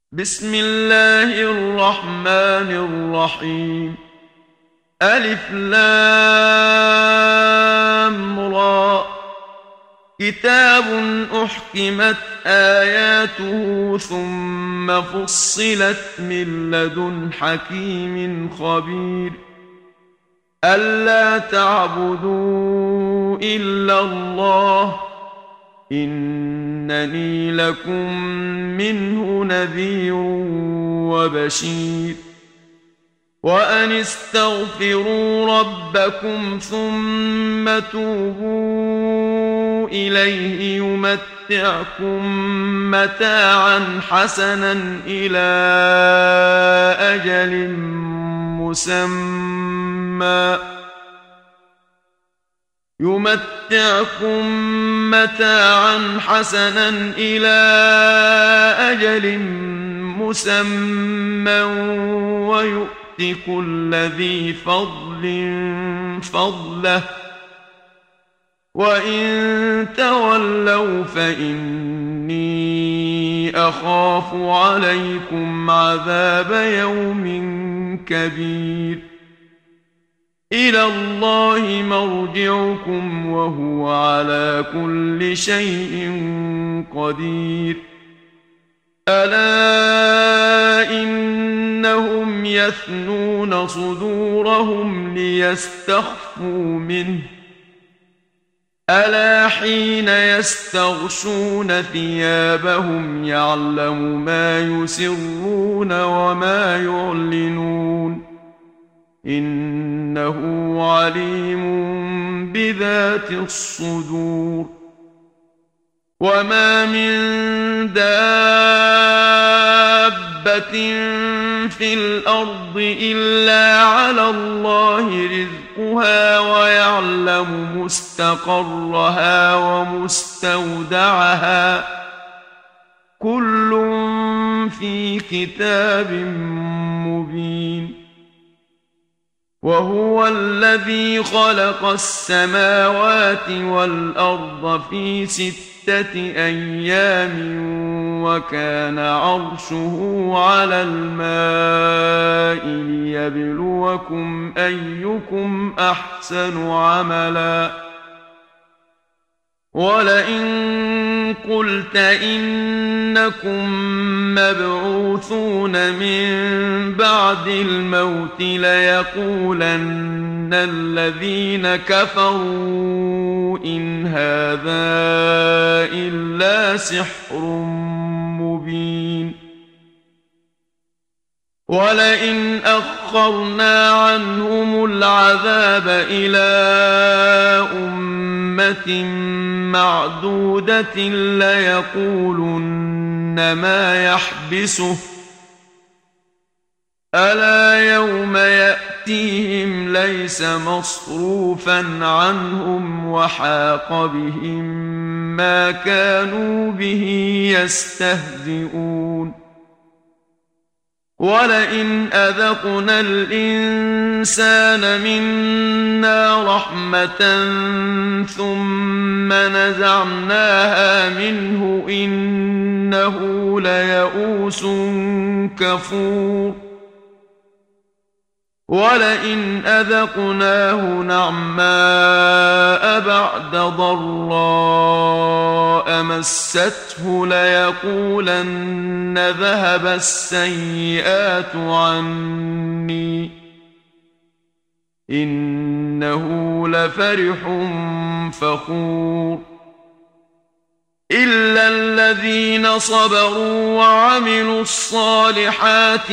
بسم الله الرحمن الرحيم. ألف لام را. كتاب أحكمت آياته ثم فصلت من لدن حكيم خبير. ألا تعبدوا إلا الله إنني لكم منه نذير وبشير. وأن استغفروا ربكم ثم توبوا إليه يمتعكم متاعا حسنا إلى أجل مسمى ويؤت كل ذي فضل فضله وإن تولوا فإني أخاف عليكم عذاب يوم كبير. إلى الله مرجعكم وهو على كل شيء قدير. ألا إنهم يثنون صدورهم ليستخفوا منه ألا حين يستغشون ثيابهم يعلم ما يسرون وما يعلنون إنه عليم بذات الصدور. وما من دابة في الأرض إلا على الله رزقها ويعلم مستقرها ومستودعها كل في كتاب مبين. وهو الذي خلق السماوات والأرض في 6 أيام وكان عرشه على الماء ليبلوكم أيكم أحسن عملا. ولئن قلت إنكم مبعوثون من بعد الموت ليقولن الذين كفروا إن هذا إلا سحر مبين. ولئن أخرنا عنهم العذاب إلى أمة معدودة ليقولن ما يحبسه ألا يوم يأتيهم ليس مصروفا عنهم وحاق بهم ما كانوا به يستهزئون. ولئن أذقنا الإنسان منا رحمة ثم نزعناها منه إنه ليئوس كفور. ولئن أذقناه نعماء بعد ضراء مسته ليقولن ذهب السيئات عني إنه لفرح فخور. إلا الذين صبروا وعملوا الصالحات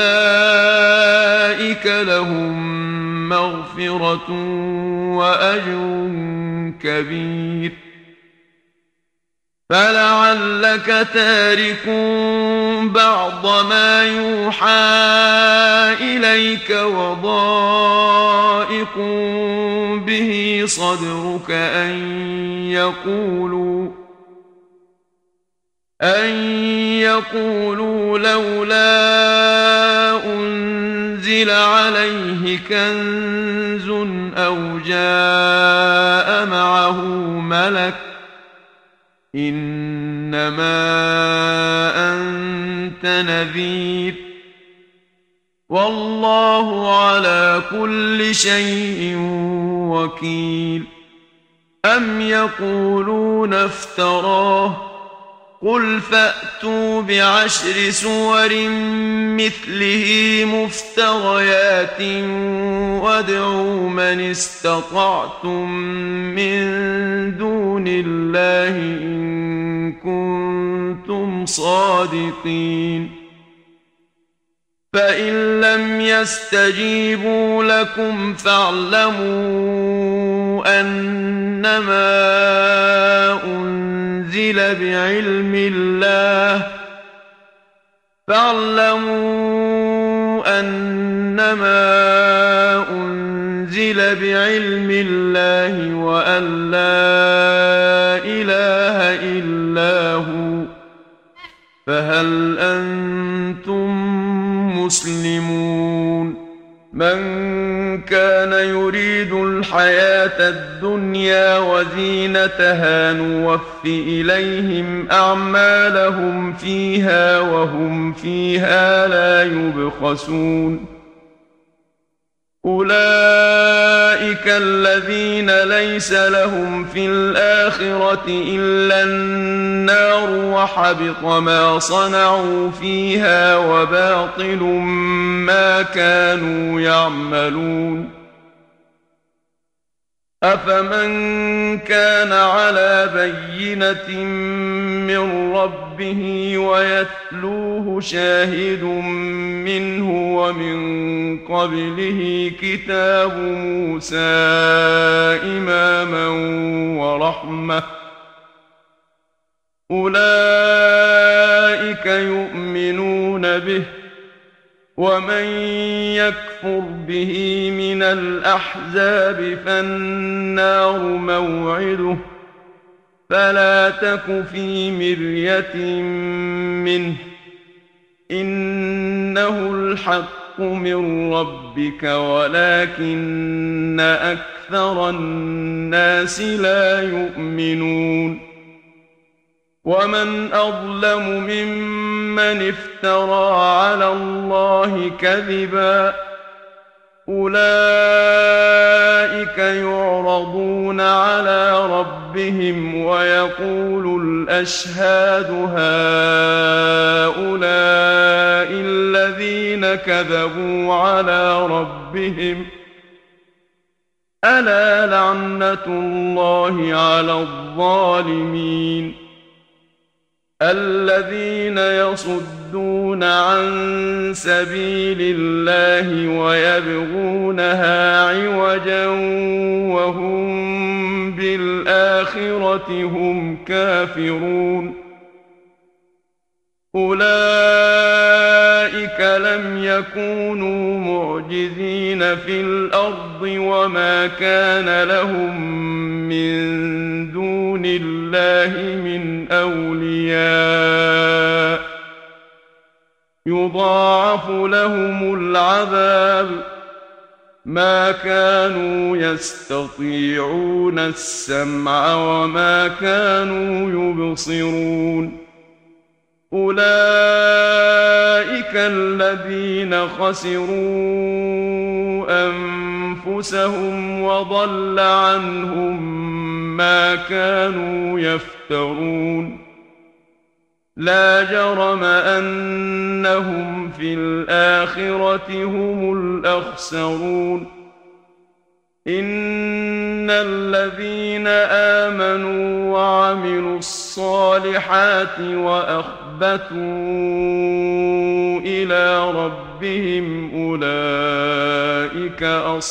أولئك لهم مغفرة وأجر كبير. فلعلك تارك بعض ما يوحى إليك وضائق به صدرك أن يقولوا لولا أنزل عليه كنز أو جاء معه ملك إنما أنت نذير والله على كل شيء وكيل أم يقولون افتراه قل فأتوا بعشر سور مثله مفتريات وادعوا من استطعتم من دون الله إن كنتم صادقين فإن لم يستجيبوا لكم فاعلموا أنما أنزل بعلم الله وأن لا إله إلا هو فهل أنتم مسلمون من كان يريد الحياة الدنيا وزينتها نوف إليهم أعمالهم فيها وهم فيها لا يبخسون أولئك الذين ليس لهم في الآخرة إلا النار وحبط ما صنعوا فيها وباطل ما كانوا يعملون أفمن كان على بينة من ربه ويتلوه شاهد منه ومن قبله كتاب موسى إماما ورحمة أولئك يؤمنون به ومن يكفر به من الأحزاب فالنار موعده فلا تك في مرية منه إنه الحق من ربك ولكن أكثر الناس لا يؤمنون ومن أظلم ممن افترى على الله كذبا أولئك يعرضون على ربهم ويقول الأشهاد هؤلاء الذين كذبوا على ربهم ألا لعنة الله على الظالمين الذين يصدون عن سبيل الله ويبغونها عوجا وهم بالآخرة هم كافرون أولئك لم يكونوا معجزين في الأرض وما كان لهم من دون الله من أولياء يضاعف لهم العذاب ما كانوا يستطيعون السمع وما كانوا يبصرون أولئك الذين خسروا أنفسهم وضل عنهم ما كانوا يفترون لا جرم أنهم في الآخرة هم الأخسرون إن الذين آمنوا وعملوا الصالحات وأخبتوا إلى ربهم أولئك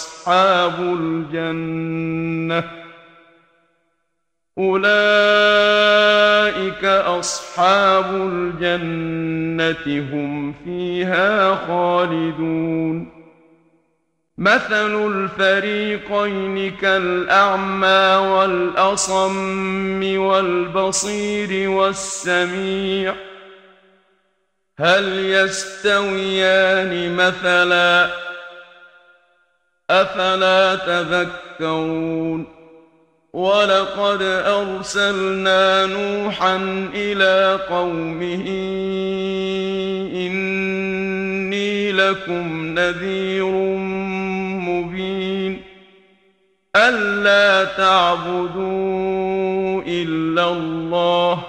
أصحاب الجنة هم فيها خالدون مثل الفريقين كالأعمى والأصم والبصير والسميع هل يستويان مثلا أفلا تذكرون ولقد أرسلنا نوحا إلى قومه إني لكم نذير مبين ألا تعبدوا إلا الله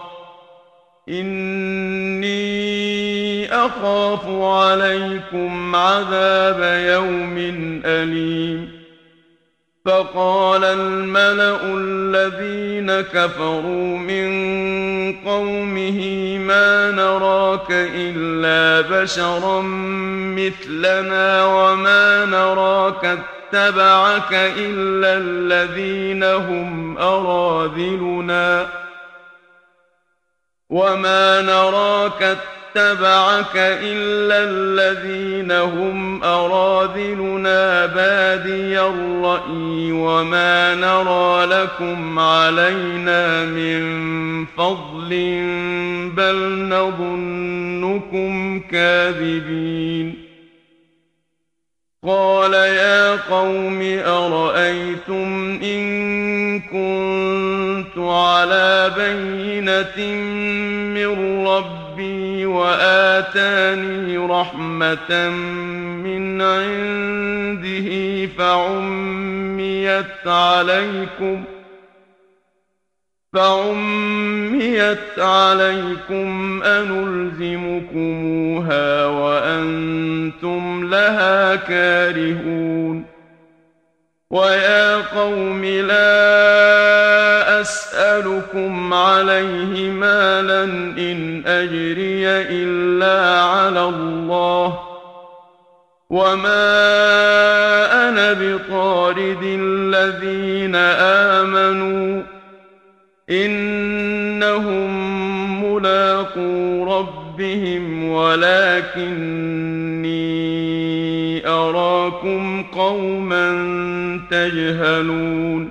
إني أخاف عليكم عذاب يوم أليم فقال الملأ الذين كفروا من قومه ما نراك إلا بشرا مثلنا وما نراك اتبعك إلا الذين هم أراذلنا بادي الرأي وما نرى لكم علينا من فضل بل نظنكم كاذبين قال يا قوم أرأيتم إن كنت على بينة من ربي وآتاني رحمة من عنده فعميت عليكم أنلزمكموها وأنتم لها كارهون ويا قوم لا أسألكم عليه مالا إن أجري إلا على الله وما أنا بطارد الذين آمنوا إنهم ملاقو ربهم ولكني أراكم قوما تجهلون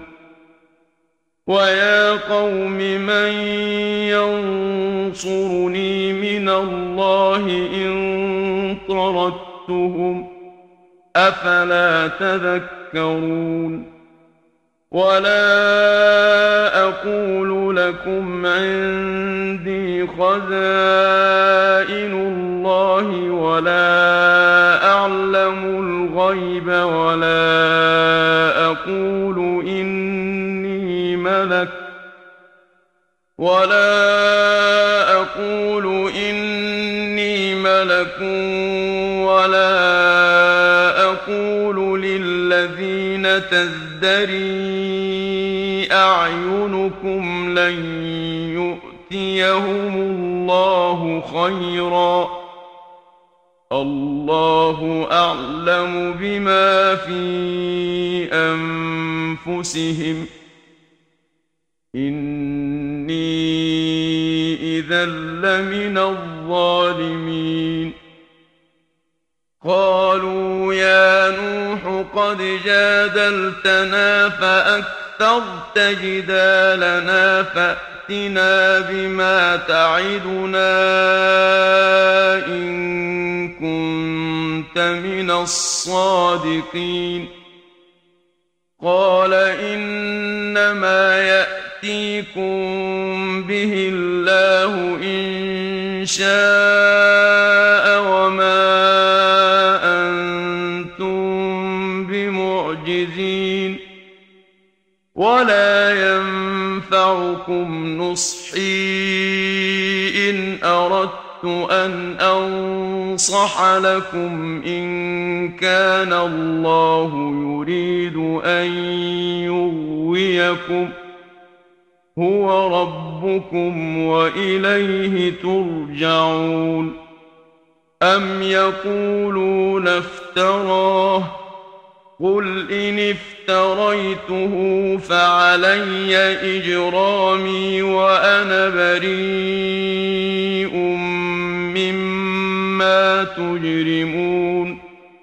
ويا قوم من ينصرني من الله إن طردتهم أفلا تذكرون ولا أقول لكم عندي خزائن الله ولا أعلم الغيب ولا أقول إني ملك ولا أقول للذين تزدري أعينكم لن يؤتيهم الله خيرا الله أعلم بما في أنفسهم إني إذا لمن الظالمين قالوا يا نوح قد جادلتنا فأكثرت جدالنا فأتنا بما تعدنا إن كنت من الصادقين قال إنما يأتيكم به الله إن شاء وما ولا ينفعكم نصحي إن أردت أن أنصح لكم إن كان الله يريد أن يغويكم هو ربكم وإليه ترجعون أم يقولون افتراه قل إن افتريته فعلي إجرامي وأنا بريء مما تجرمون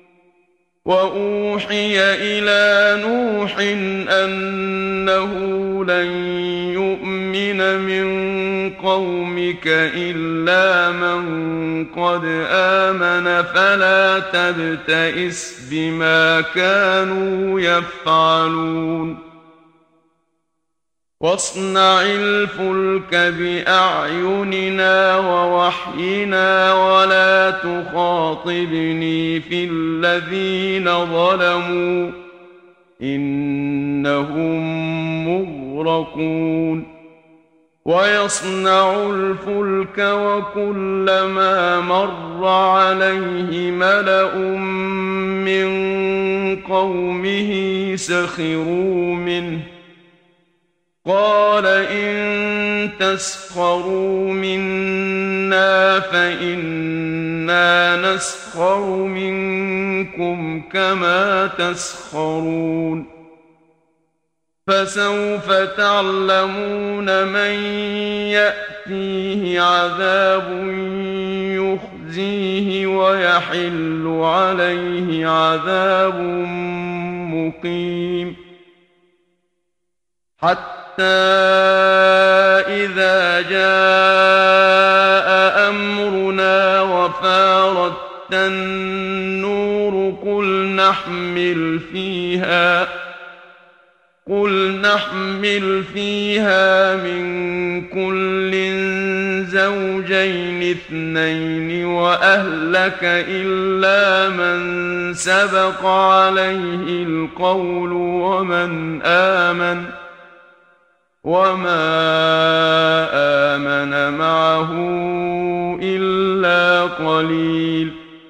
وأوحي إلى نوح أنه لن يؤمن من قومك إلا من قد آمن فلا تبتئس بما كانوا يفعلون واصنع الفلك بأعيننا ووحينا ولا تخاطبني في الذين ظلموا إنهم مغرقون ويصنع الفلك وكلما مر عليه ملأ من قومه سخروا منه قال إن تسخروا منا فإنا نسخر منكم كما تسخرون فسوف تعلمون من يأتيه عذاب يخزيه ويحل عليه عذاب مقيم حتى إذا جاء أمرنا وفارت النور قل نحمل فيها من كل زوجين اثنين وأهلك إلا من سبق عليه القول وما آمن معه إلا قليل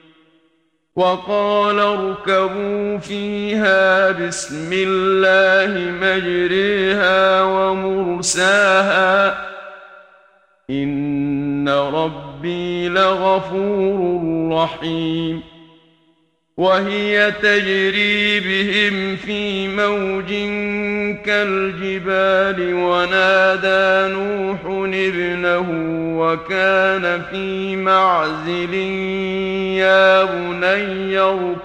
وقال اركبوا فيها بسم الله مجريها ومرساها إن ربي لغفور رحيم وهي تجري بهم في موج كالجبال ونادى نوح ابنه وكان في معزل يا بني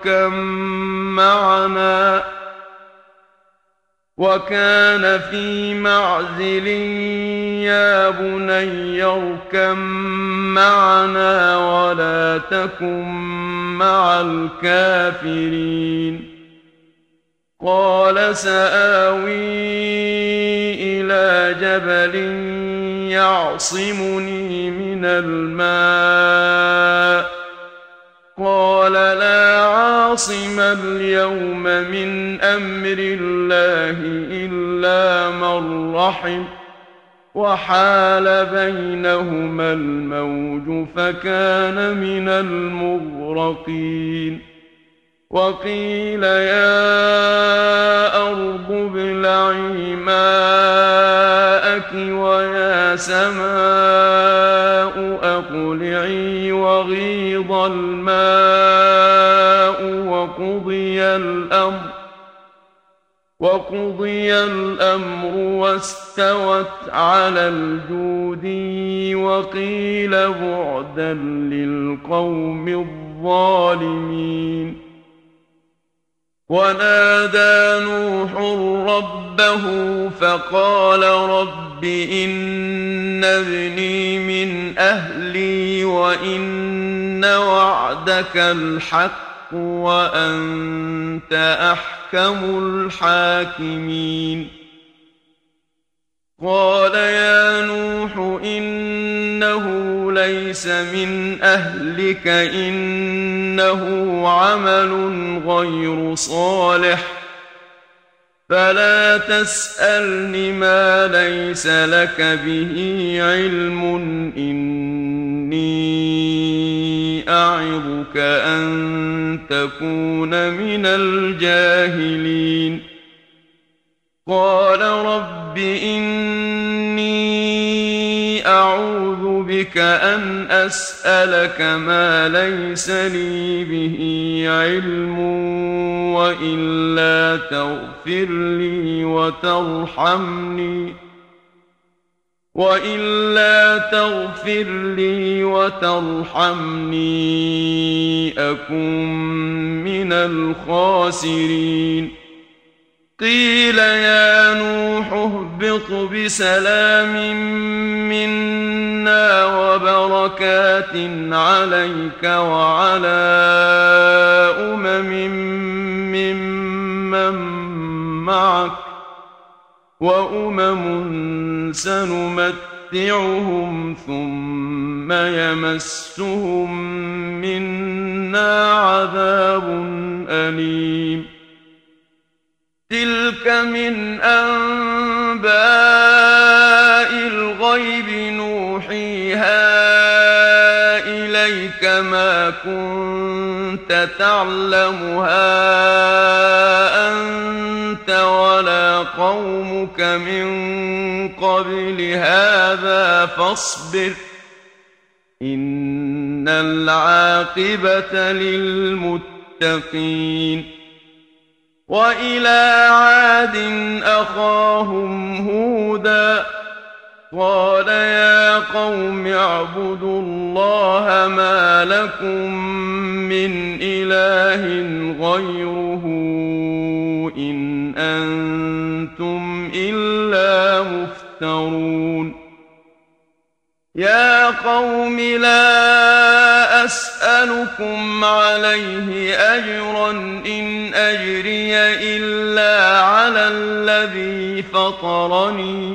اركب معنا ولا تكن مع الكافرين قال سآوي إلى جبل يعصمني من الماء قال لا عاصم اليوم من أمر الله إلا من رحم وحال بينهما الموج فكان من المغرقين وقيل يا أرض ابلعي ماءك ويا سماء أقلعي وغيض الماء وقضي الأمر واستوت على الجودي وقيل بعدا للقوم الظالمين ونادى نوح ربه فقال رب إن ابني من أهلي وإن وعدك الحق وأنت أحكم الحاكمين قال يا نوح إنه ليس من أهلك إنه عمل غير صالح فلا تسألني ما ليس لك به علم إني أعظك أن تكون من الجاهلين قال رب إني أعوذ بك أن أسألك ما ليس لي به علم وإلا تغفر لي وترحمني أكن من الخاسرين قيل يا نوح اهبط بسلام منا وبركات عليك وعلى ممن معك وأمم سنمتعهم ثم يمسهم منا عذاب أليم تلك من أنباء الغيب نوحيها إليك ما كنت تعلمها أنت ولا قومك من قبل هذا فاصبر إن العاقبة للمتقين وإلى عاد أخاهم هودا قال يا قوم اعبدوا الله ما لكم من إله غيره إن أنتم إلا مفترون يا قوم لا أسألكم عليه أجرا إن أجري إلا على الذي فطرني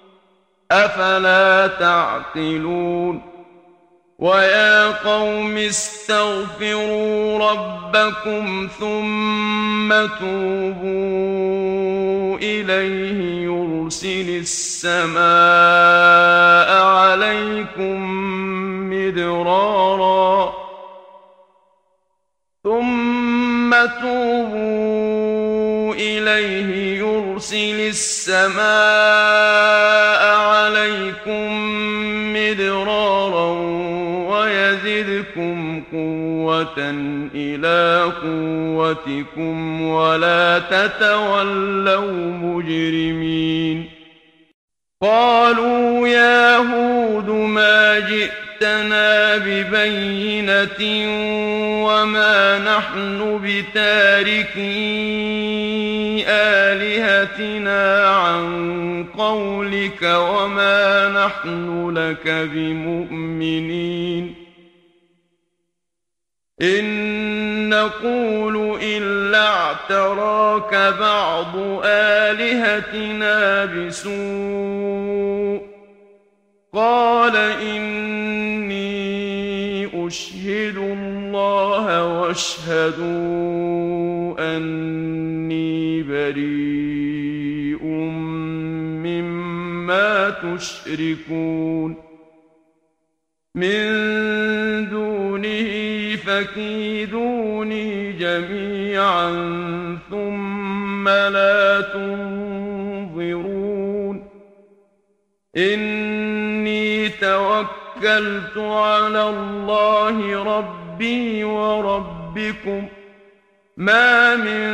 أفلا تعقلون ويا قوم استغفروا ربكم ثم توبوا إليه يرسل السماء عليكم مدرارا ثم توبوا إليه يرسل السماء عليكم مدرارا ويزدكم قوة إلى قوتكم ولا تتولوا مجرمين قالوا يا هود ما جئتنا ببينة وما نحن بتاركي آلهتنا عن قولك وما نحن لك بمؤمنين إن نقول إلا اعتراك بعض آلهتنا بسوء قال إني أشهد الله واشهدوا أني بريء مما تشركون من دونه فكيدوني جميعا ثم لا تنظرون إني توكلت على الله ربي وربكم ما من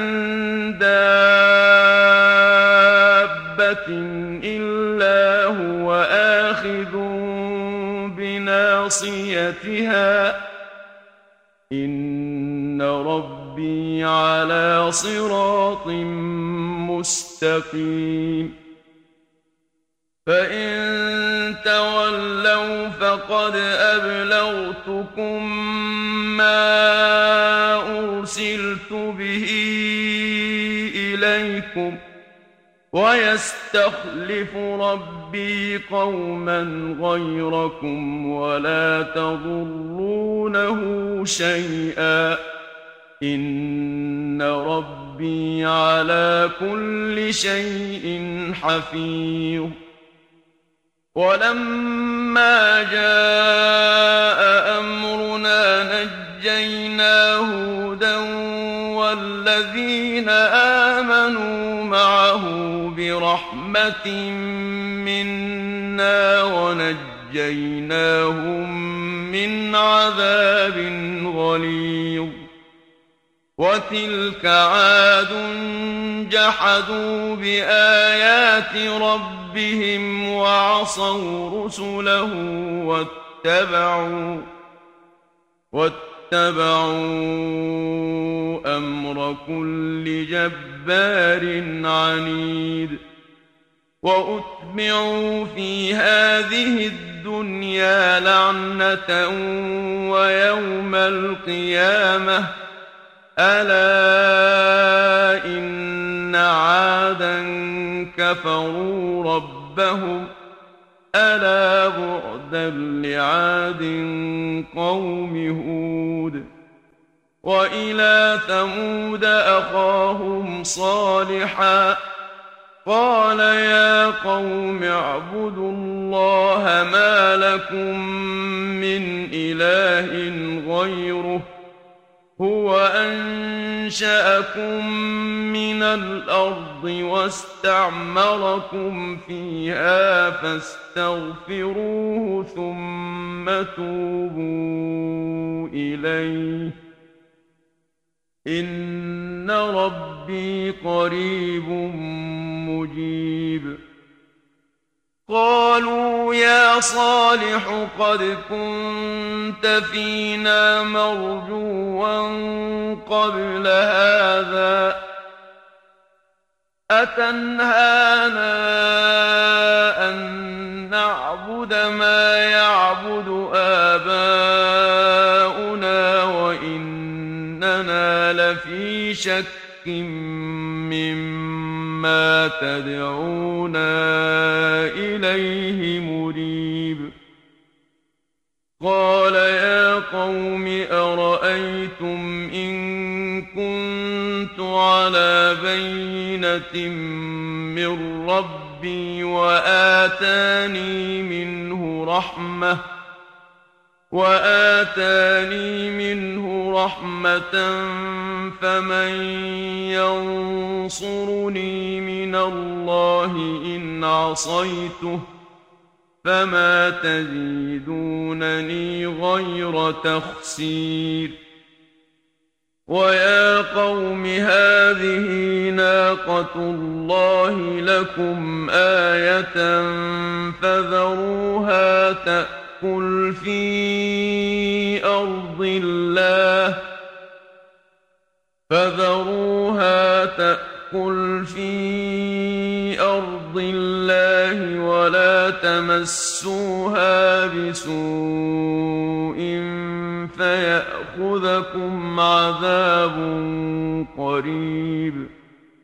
دابة إلا هو آخذ بناصيتها إن ربي على صراط مستقيم فإن تولوا فقد أبلغتكم ما أرسلت به إليكم ويستخلف ربي قوما غيركم ولا تضرونه شيئا إن ربي على كل شيء حفيظ ولما جاء أمرنا نجينا هودا والذين آمنوا معه برحمة منا ونجيناهم من عذاب غليظ وتلك عاد جحدوا بآيات ربهم وعصوا رسله واتبعوا أمر كل جبار عنيد وأتبعوا في هذه الدنيا لعنة ويوم القيامة ألا إن إن عادا كفروا ربهم ألا بعدا لعاد قوم هود وإلى ثمود أخاهم صالحا قال يا قوم اعبدوا الله ما لكم من إله غيره هو أنشأكم من الأرض واستعمركم فيها فاستغفروه ثم توبوا إليه إن ربي قريب مجيب قالوا يا صالح قد كنت فينا مرجوا قبل هذا أتنهانا أن نعبد ما يعبد آباؤنا وإننا لفي شك مما تدعونا إليه مريب قال يا قوم أرأيتم إن كنت على بينة من ربي وآتاني منه رحمة فمن ينصرني من الله إن عصيته فما تزيدونني غير تخسير ويا قوم هذه ناقة الله لكم آية فذروها تأكل في أرض الله ولا تمسوها بسوء فيأخذكم عذاب قريب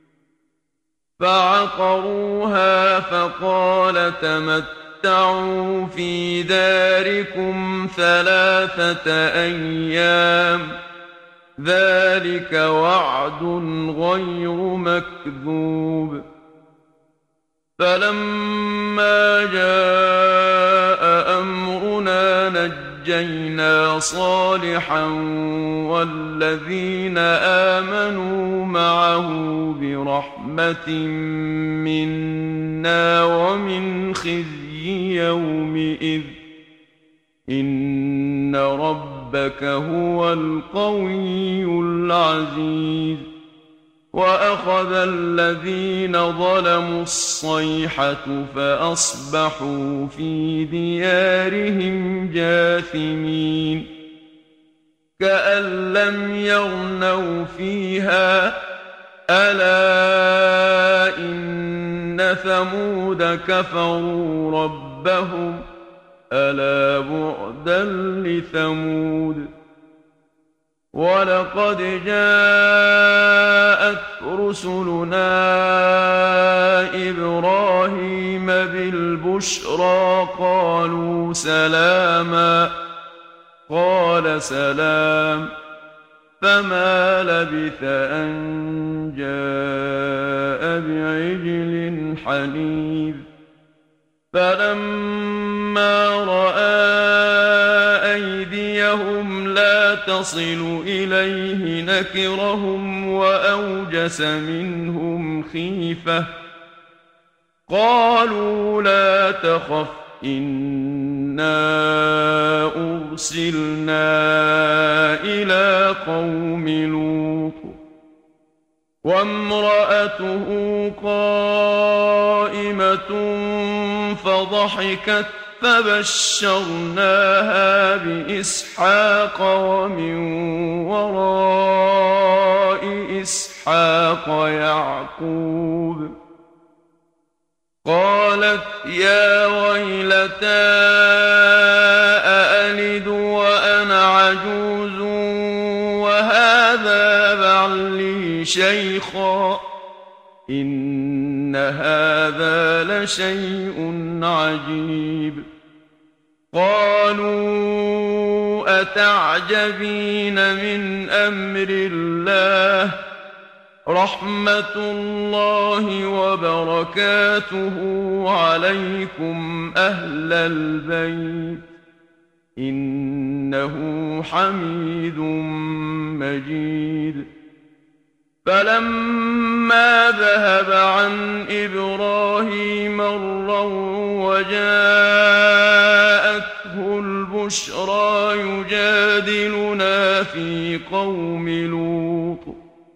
فعقروها فقال تمتعوا في داركم 3 أيام ذلك وعد غير مكذوب فلما جاء أمرنا نجينا صالحا والذين آمنوا معه برحمة منا ومن خزي يومئذ إن ربك هو القوي العزيز وأخذ الذين ظلموا الصيحة فأصبحوا في ديارهم جاثمين كأن لم يغنوا فيها ألا إن ثمود كفروا ربهم ألا بعدا لثمود ولقد جاءت رسلنا إبراهيم بالبشرى قالوا سلاما قال سلام فما لبث أن جاء بعجل حنيذ فلما رأى أيديهم لا تصل إليه نكرهم وأوجس منهم خيفة قالوا لا تخف إنا أرسلنا إلى قوم لوط وامرأته قائمة فضحكت فبشرناها بإسحاق ومن وراء إسحاق يعقوب قالت يا ويلتى أألد وأنا عجوز وهذا بعلي شيخا إن هذا لشيء عجيب قالوا أتعجبين من أمر الله رحمة الله وبركاته عليكم أهل البيت إنه حميد مجيد فلما ذهب عن إبراهيم الروع وجاءته البشرى يجادلنا في قوم لوط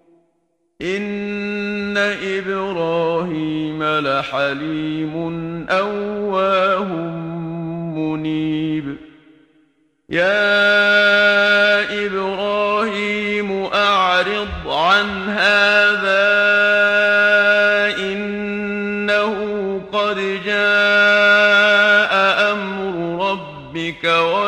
إن إبراهيم لحليم أواه منيب يا إبراهيم أعرض عن هذا إنه قد جاء أمر ربك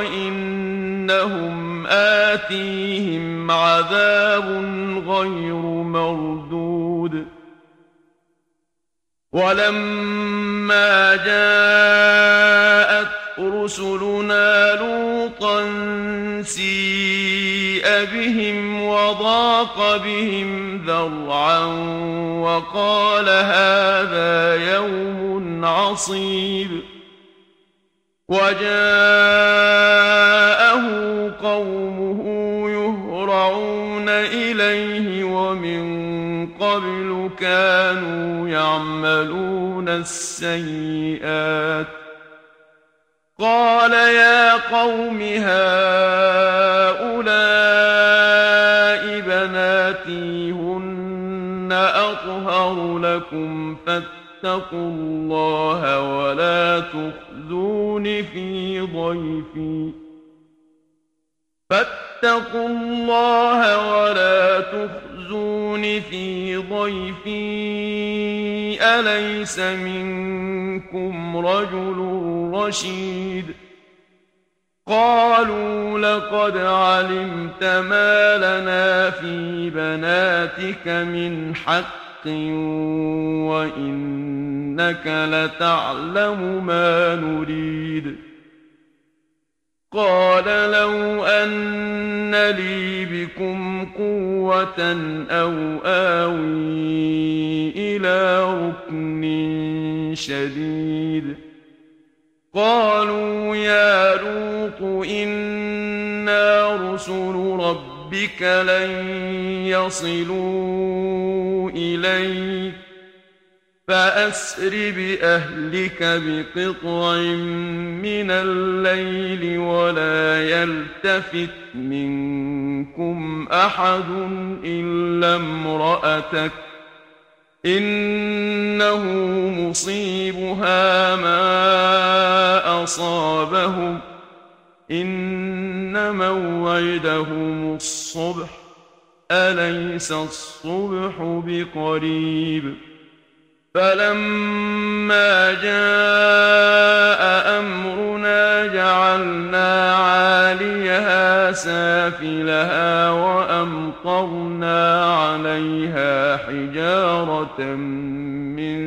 وإنهم آتيهم عذاب غير مردود ولما جاءت رسلنا لوطا سيء بهم وضاق بهم ذرعا وقال هذا يوم عصيب وجاءه قومه يهرعون إليه ومن قبل كانوا يعملون السيئات قال يا قوم هؤلاء بناتي هن أطهر لكم فاتقوا الله ولا تخزون في ضيفي فاتقوا الله ولا تخزون في ضيفي أليس منكم رجل رشيد قالوا لقد علمت ما لنا في بناتك من حق وإنك لتعلم ما نريد قال لو أن لي بكم قوة أو آوي إلى ركن شديد قالوا يا لوط إنا رسل ربك لن يصلوا إليك فأسر بأهلك بقطع من الليل ولا يلتفت منكم أحد إلا امرأتك إنه مصيبها ما أصابهم إن موعدهم الصبح أليس الصبح بقريب فلما جاء أمرنا جعلنا عاليها سافلها وأمطرنا عليها حجارة من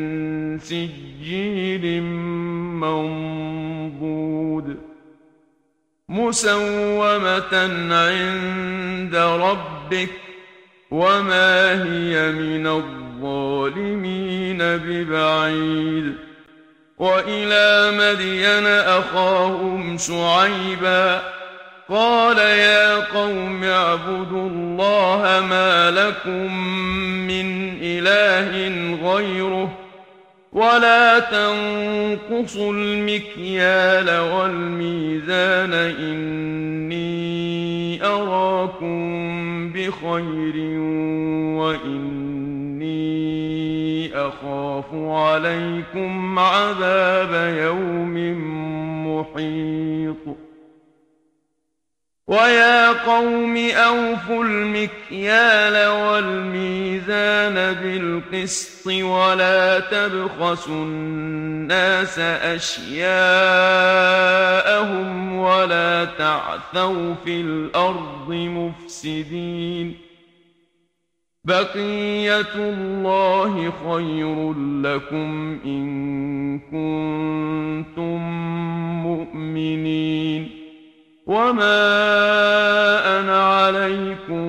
سجيل منضود مسومة عند ربك وما هي من الظالمين ببعيد وإلى مدين أخاهم شعيبا قال يا قوم اعبدوا الله ما لكم من إله غيره ولا تنقصوا المكيال والميزان إني أراكم بخير وإني أخاف عليكم عذاب يوم محيط ويا قوم أوفوا المكيال والميزان بالقسط ولا تبخسوا الناس أشياءهم ولا تعثوا في الأرض مفسدين بقية الله خير لكم إن كنتم مؤمنين وما أنا عليكم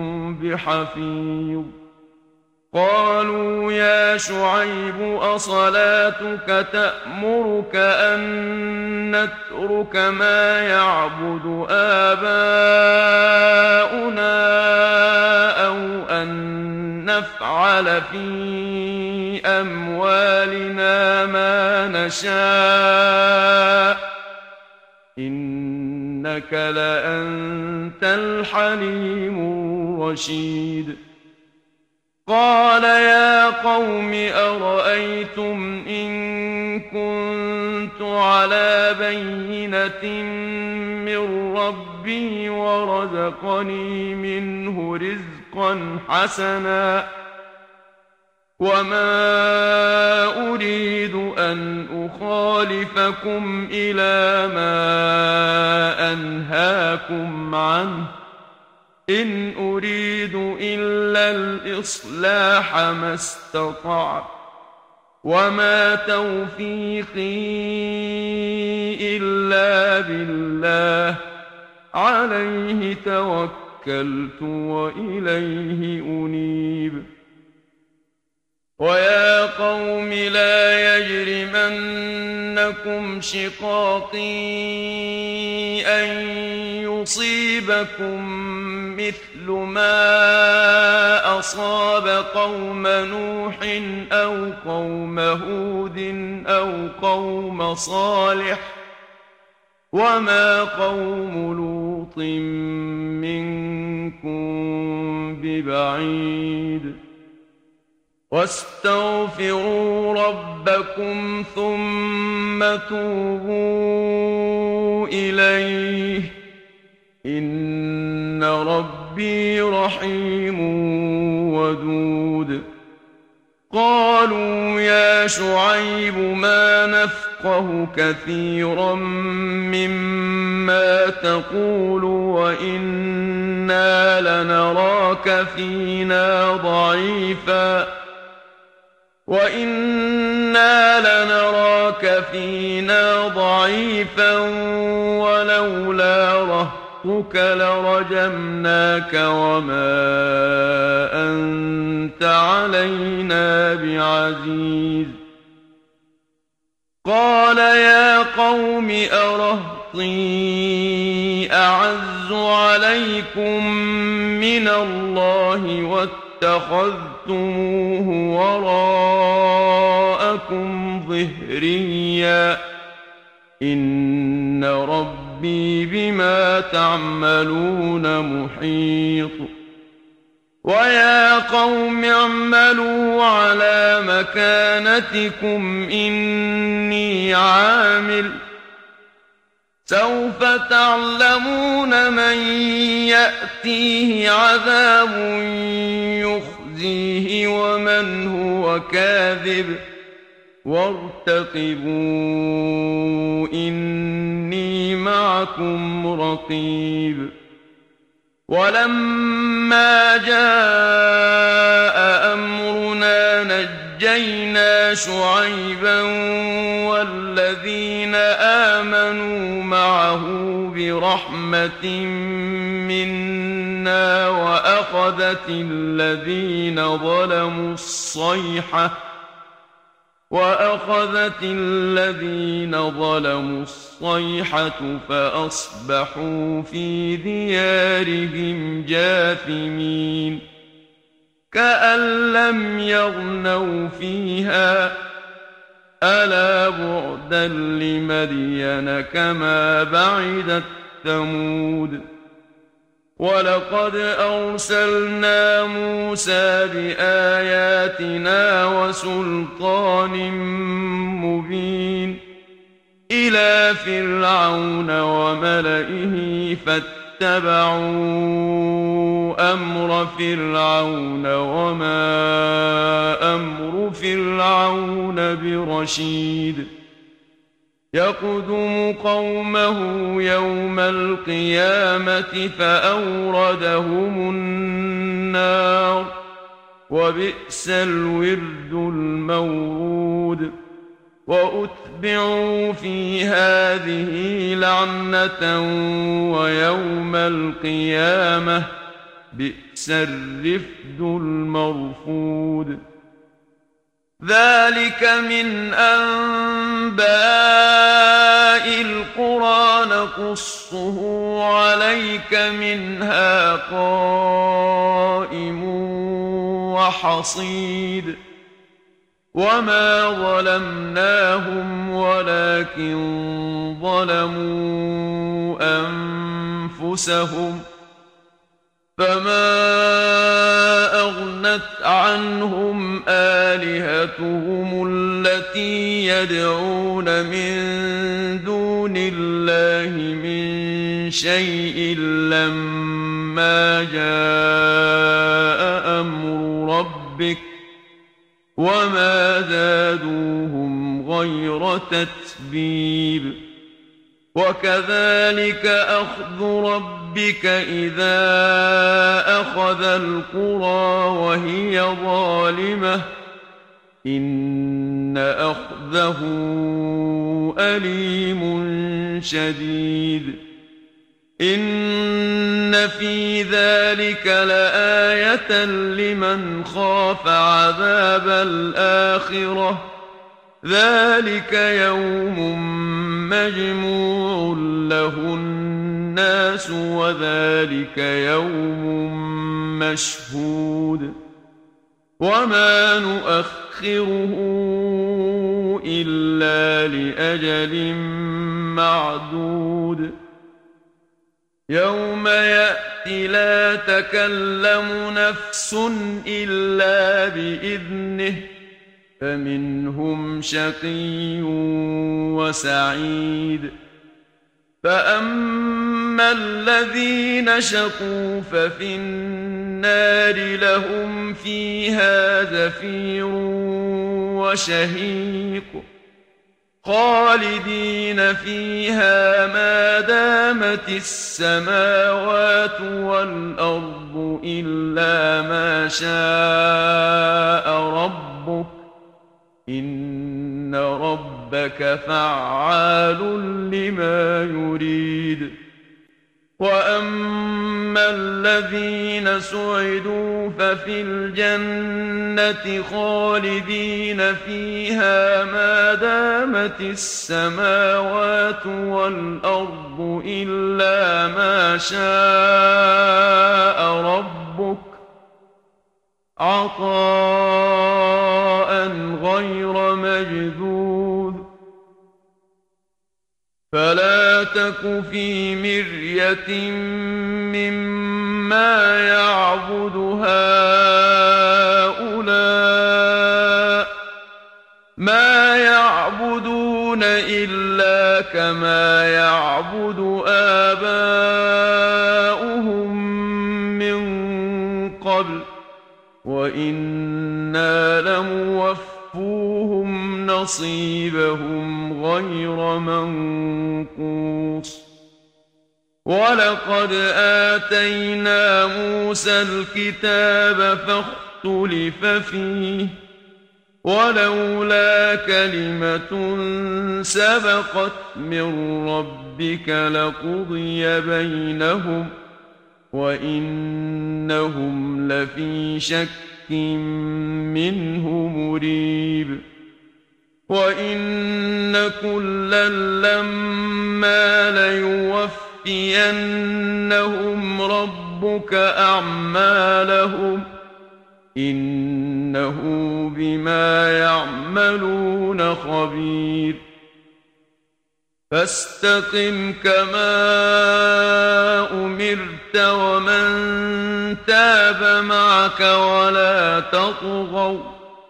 بحفيظ قالوا يا شعيب أصلاتك تأمرك أن نترك ما يعبد آباؤنا أو أن نفعل في أموالنا ما نشاء إنك لأنت الحليم الرشيد قال يا قوم أرأيتم إن كنت على بينة من ربي ورزقني منه رزقا حسنا وما أريد أن أخالفكم إلى ما أنهاكم عنه إن أريد إلا الإصلاح ما استطعت وما توفيقي إلا بالله عليه توكلت وإليه أنيب ويا قوم لا يجرمنكم شقاقي أن يصيبكم مثل ما أصاب قوم نوح أو قوم هود أو قوم صالح وما قوم لوط منكم ببعيد واستغفروا ربكم ثم توبوا إليه إن ربي رحيم ودود قالوا يا شعيب ما نفقه كثيرا مما تقول وإنا لنراك فينا ضعيفا ولولا رهطك لرجمناك وما أنت علينا بعزيز قال يا قوم أرهطي أعز عليكم من الله واتخذتموه وراءكم ظهريا إن ربي بما تعملون محيط ويا قوم اعملوا على مكانتكم إني عامل سوف تعلمون من يأتيه عذاب يخزيه ومن هو كاذب وارتقبوا إني معكم رقيب ولما جاء أمرنا نجينا شعيبا والذين آمنوا معه برحمة منا وأخذت الذين ظلموا الصيحة فأصبحوا في ديارهم جاثمين كأن لم يغنوا فيها ألا بعدا لمدين كما بعدت ثمود ولقد أرسلنا موسى بآياتنا وسلطان مبين إلى فرعون وملئه فاتبعوا أمر فرعون وما أمر فرعون برشيد يقدم قومه يوم القيامة فأوردهم النار وبئس الورد المورود وأتبعوا في هذه لعنة ويوم القيامة بئس الرفد المرفود ذلك من أنباء القرى نقصه عليك منها قائم وحصيد وما ظلمناهم ولكن ظلموا أنفسهم فما أغنت عنهم آلهتهم التي يدعون من دون الله من شيء لما جاء أمر ربك وما زادوهم غير تتبيب وكذلك أخذ ربك إذا أخذ القرى وهي ظالمة إن أخذه أليم شديد إن في ذلك لآية لمن خاف عذاب الآخرة ذلك يوم مجموع له الناس وذلك يوم مشهود وما نؤخره إلا لأجل معدود يوم يأتي لا تكلم نفس إلا بإذنه فمنهم شقي وسعيد فأما الذين شقوا ففي النار لهم فيها زفير وشهيق خالدين فيها ما دامت السماوات والأرض إلا ما شاء ربك إن ربك فعال لما يريد وأما الذين سعدوا ففي الجنة خالدين فيها ما دامت السماوات والأرض إلا ما شاء ربك عطاء غير مجذوذ فلا تك في مرية مما يعبد هؤلاء ما يعبدون إلا كما يعبد آباؤهم من قبل وإنا لموفوهم نصيبهم غير منقوص ولقد آتينا موسى الكتاب فاختلف فيه ولولا كلمة سبقت من ربك لقضي بينهم وإنهم لفي شك منه مريب وإن كلا لما ليوفينهم ربك أعمالهم إنه بما يعملون خبير فاستقم كما أمرت ومن تاب معك ولا تطغوا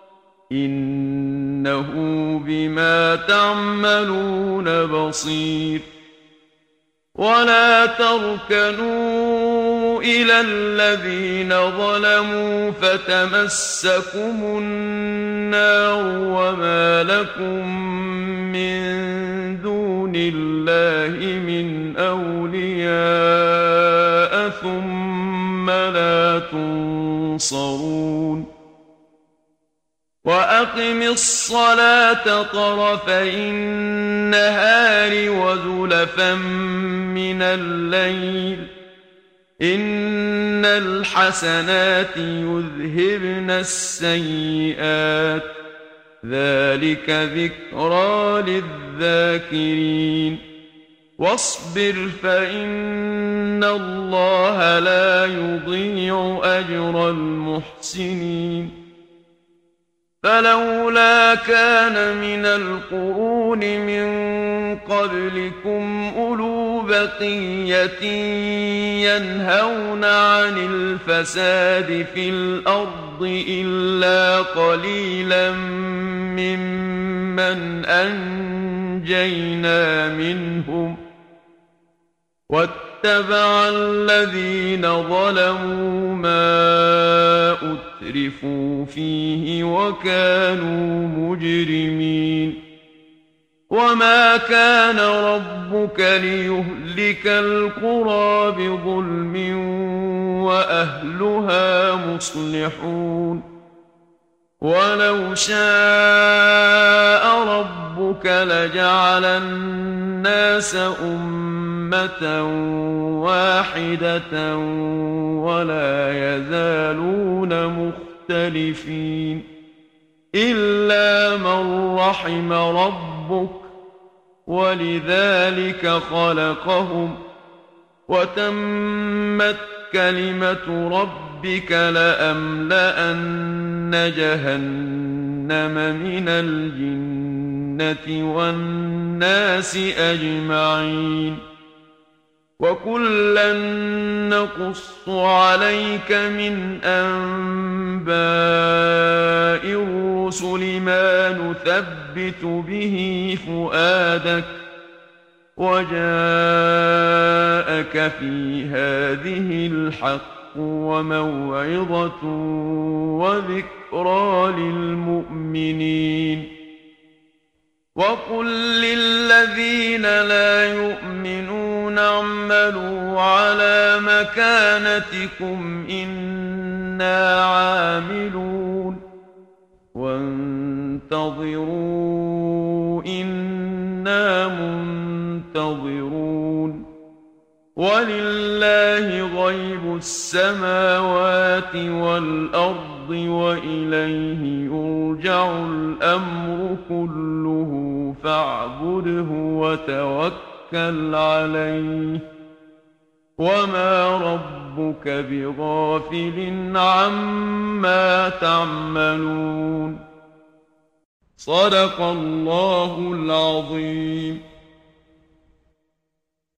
إنه بما تعملون بصير ولا تركنوا إلى الذين ظلموا فتمسكم النار وما لكم من دون الله من أولياء ثم لا تنصرون وأقم الصلاة طرفي النهار وزلفا من الليل إن الحسنات يذهبن السيئات ذلك ذكرى للذاكرين واصبر فإن الله لا يضيع أجر المحسنين فلولا كان من القرون من قبلكم أولو بقية ينهون عن الفساد في الأرض إلا قليلا ممن أنجينا منهم واتبع الذين ظلموا ما أترفوا فيه وكانوا مجرمين وما كان ربك ليهلك القرى بظلم وأهلها مصلحون ولو شاء ربك لجعل الناس أمة واحدة ولا يزالون مختلفين إلا من رحم ربك ولذلك خلقهم وتمت كلمة ربك لأملأن جهنم من الجنة والناس أجمعين وكلا نقص عليك من أنباء الرسل ما نثبت به فؤادك وجاءك في هذه الحق وموعظة وذكرى للمؤمنين وقل للذين لا يؤمنون اعملوا على مكانتكم إنا عاملون وانتظروا إنا منتظرون ولله غيب السماوات والأرض وإليه يرجع الأمر كله فاعبده وتوكل عليه وما ربك بغافل عما تعملون صدق الله العظيم.